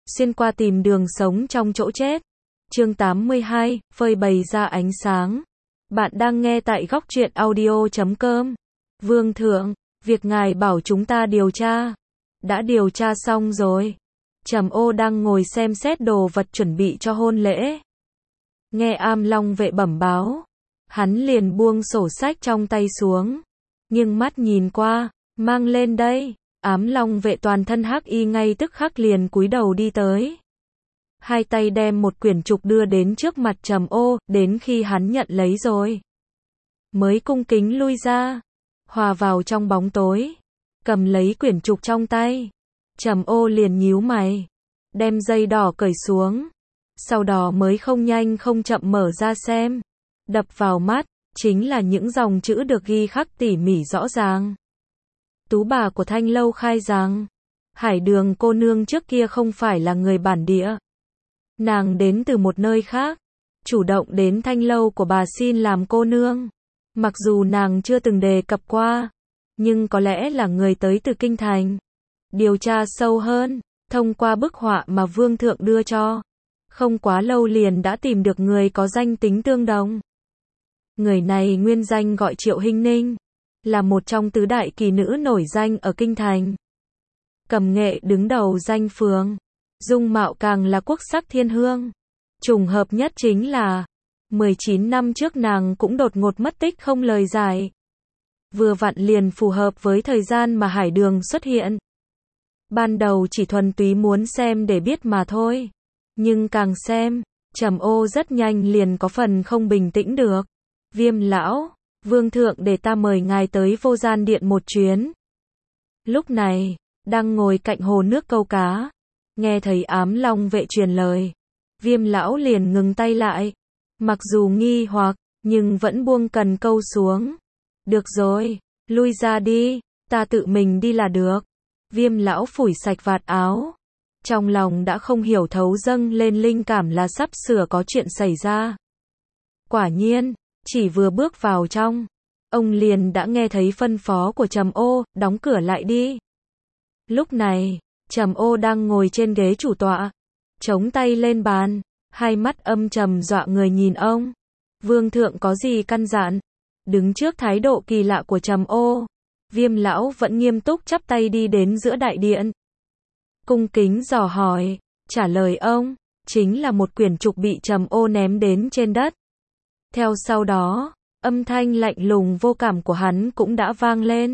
xuyên qua tìm đường sống trong chỗ chết. Chương 82, phơi bày ra ánh sáng. Bạn đang nghe tại Góc Truyện Audio.com. Vương thượng, việc ngài bảo chúng ta điều tra. Đã điều tra xong rồi. Trầm Ô đang ngồi xem xét đồ vật chuẩn bị cho hôn lễ. Nghe Am Long vệ bẩm báo, hắn liền buông sổ sách trong tay xuống, nhưng mắt nhìn qua, mang lên đây. Ám Long vệ toàn thân hắc y ngay tức khắc liền cúi đầu đi tới. Hai tay đem một quyển trục đưa đến trước mặt Trầm Ô, đến khi hắn nhận lấy rồi, mới cung kính lui ra, hòa vào trong bóng tối, cầm lấy quyển trục trong tay. Trầm Ô liền nhíu mày, đem dây đỏ cởi xuống, sau đó mới không nhanh không chậm mở ra xem. Đập vào mắt, chính là những dòng chữ được ghi khắc tỉ mỉ rõ ràng. Tú bà của Thanh Lâu khai rằng, Hải Đường cô nương trước kia không phải là người bản địa. Nàng đến từ một nơi khác, chủ động đến Thanh Lâu của bà xin làm cô nương. Mặc dù nàng chưa từng đề cập qua, nhưng có lẽ là người tới từ Kinh Thành. Điều tra sâu hơn, thông qua bức họa mà Vương thượng đưa cho, không quá lâu liền đã tìm được người có danh tính tương đồng. Người này nguyên danh gọi Triệu Hinh Ninh, là một trong tứ đại kỳ nữ nổi danh ở Kinh Thành. Cầm nghệ đứng đầu danh phường, dung mạo càng là quốc sắc thiên hương. Trùng hợp nhất chính là 19 năm trước nàng cũng đột ngột mất tích không lời giải. Vừa vặn liền phù hợp với thời gian mà Hải Đường xuất hiện. Ban đầu chỉ thuần túy muốn xem để biết mà thôi, nhưng càng xem, Trầm Ô rất nhanh liền có phần không bình tĩnh được. Viêm lão, Vương thượng để ta mời ngài tới Vô Gian Điện một chuyến. Lúc này, đang ngồi cạnh hồ nước câu cá, nghe thấy Ám Long vệ truyền lời, Viêm lão liền ngừng tay lại. Mặc dù nghi hoặc, nhưng vẫn buông cần câu xuống. Được rồi, lui ra đi, ta tự mình đi là được. Viêm lão phủi sạch vạt áo, trong lòng đã không hiểu thấu dâng lên linh cảm là sắp sửa có chuyện xảy ra. Quả nhiên, chỉ vừa bước vào trong, ông liền đã nghe thấy phân phó của Trầm Ô, đóng cửa lại đi. Lúc này, Trầm Ô đang ngồi trên ghế chủ tọa, chống tay lên bàn, hai mắt âm trầm dọa người nhìn ông. Vương thượng có gì căn dặn? Đứng trước thái độ kỳ lạ của Trầm Ô, Viêm lão vẫn nghiêm túc chắp tay đi đến giữa đại điện, cung kính dò hỏi. Trả lời ông chính là một quyển trục bị Trầm Ô ném đến trên đất. Theo sau đó, âm thanh lạnh lùng vô cảm của hắn cũng đã vang lên.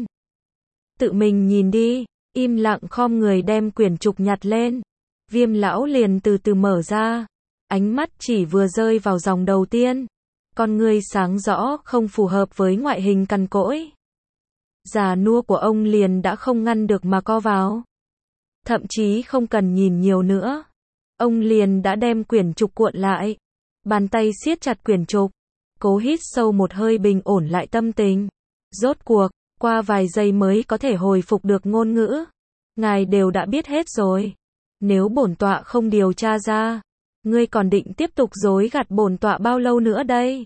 Tự mình nhìn đi. Im lặng khom người đem quyển trục nhặt lên. Viêm lão liền từ từ mở ra, ánh mắt chỉ vừa rơi vào dòng đầu tiên, con ngươi sáng rõ không phù hợp với ngoại hình cằn cỗi già nua của ông liền đã không ngăn được mà co vào. Thậm chí không cần nhìn nhiều nữa, ông liền đã đem quyển trục cuộn lại, bàn tay siết chặt quyển trục, cố hít sâu một hơi bình ổn lại tâm tình. Rốt cuộc, qua vài giây mới có thể hồi phục được ngôn ngữ. Ngài đều đã biết hết rồi. Nếu bổn tọa không điều tra ra, ngươi còn định tiếp tục dối gạt bổn tọa bao lâu nữa đây?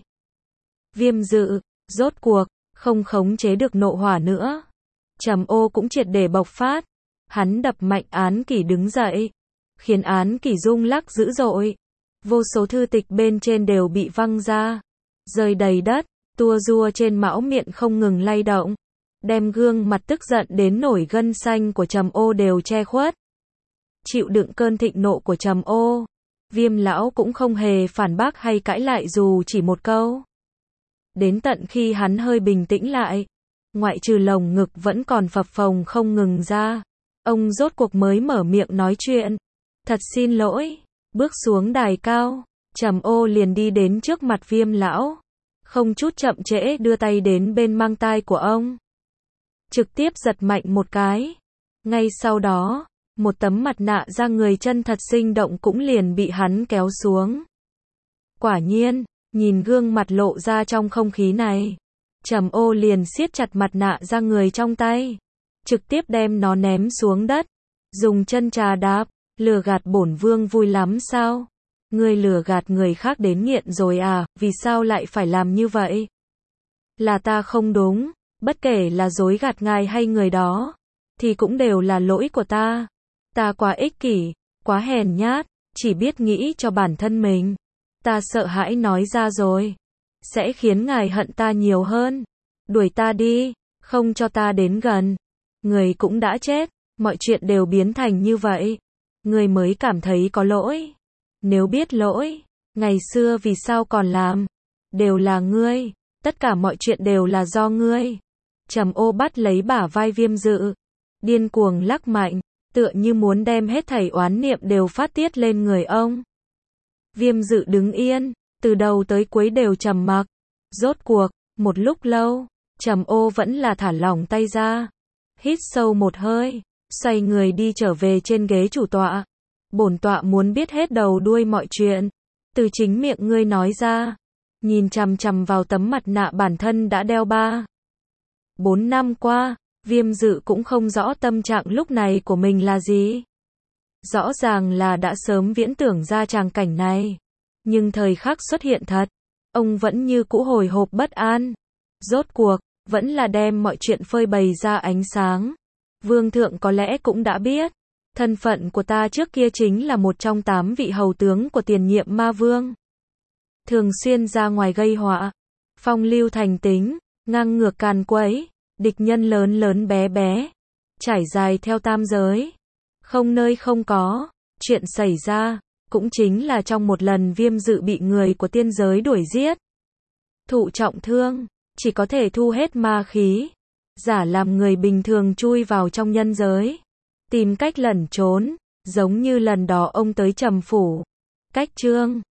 Viêm Dự, rốt cuộc, không khống chế được nộ hỏa nữa. Trầm Ô cũng triệt để bộc phát. Hắn đập mạnh án kỷ đứng dậy, khiến án kỷ rung lắc dữ dội. Vô số thư tịch bên trên đều bị văng ra, rơi đầy đất, tua rua trên mão miệng không ngừng lay động, đem gương mặt tức giận đến nổi gân xanh của Trầm Ô đều che khuất. Chịu đựng cơn thịnh nộ của Trầm Ô, Viêm lão cũng không hề phản bác hay cãi lại dù chỉ một câu. Đến tận khi hắn hơi bình tĩnh lại, ngoại trừ lồng ngực vẫn còn phập phồng không ngừng ra, ông rốt cuộc mới mở miệng nói chuyện. Thật xin lỗi. Bước xuống đài cao, Trầm Ô liền đi đến trước mặt Viêm lão, không chút chậm trễ đưa tay đến bên mang tai của ông, trực tiếp giật mạnh một cái. Ngay sau đó, một tấm mặt nạ da người chân thật sinh động cũng liền bị hắn kéo xuống. Quả nhiên, nhìn gương mặt lộ ra trong không khí này, Trầm Ô liền siết chặt mặt nạ da người trong tay, trực tiếp đem nó ném xuống đất, dùng chân trà đạp. Lừa gạt bổn vương vui lắm sao? Ngươi lừa gạt người khác đến nghiện rồi à, vì sao lại phải làm như vậy? Là ta không đúng, bất kể là dối gạt ngài hay người đó, thì cũng đều là lỗi của ta. Ta quá ích kỷ, quá hèn nhát, chỉ biết nghĩ cho bản thân mình. Ta sợ hãi nói ra rồi, sẽ khiến ngài hận ta nhiều hơn. Đuổi ta đi, không cho ta đến gần. Người cũng đã chết, mọi chuyện đều biến thành như vậy. Người mới cảm thấy có lỗi. Nếu biết lỗi, ngày xưa vì sao còn làm? Đều là ngươi, tất cả mọi chuyện đều là do ngươi. Trầm Ô bắt lấy bả vai Viêm Dự, điên cuồng lắc mạnh, tựa như muốn đem hết thảy oán niệm đều phát tiết lên người ông. Viêm Dự đứng yên, từ đầu tới cuối đều trầm mặc. Rốt cuộc, một lúc lâu, Trầm Ô vẫn là thả lỏng tay ra, hít sâu một hơi, xoay người đi trở về trên ghế chủ tọa. Bổn tọa muốn biết hết đầu đuôi mọi chuyện, từ chính miệng ngươi nói ra. Nhìn chằm chằm vào tấm mặt nạ bản thân đã đeo 4 năm qua, Viêm Dự cũng không rõ tâm trạng lúc này của mình là gì. Rõ ràng là đã sớm viễn tưởng ra tràng cảnh này, nhưng thời khắc xuất hiện thật, ông vẫn như cũ hồi hộp bất an. Rốt cuộc, vẫn là đem mọi chuyện phơi bày ra ánh sáng. Vương thượng có lẽ cũng đã biết, thân phận của ta trước kia chính là một trong 8 vị hầu tướng của tiền nhiệm ma vương. Thường xuyên ra ngoài gây họa, phong lưu thành tính, ngang ngược càn quấy, địch nhân lớn lớn bé bé, trải dài theo tam giới. Không nơi không có, chuyện xảy ra, cũng chính là trong một lần Viêm Dự bị người của tiên giới đuổi giết. Thụ trọng thương, chỉ có thể thu hết ma khí, giả làm người bình thường chui vào trong nhân giới, tìm cách lẩn trốn, giống như lần đó ông tới Trầm Phủ. Cách chương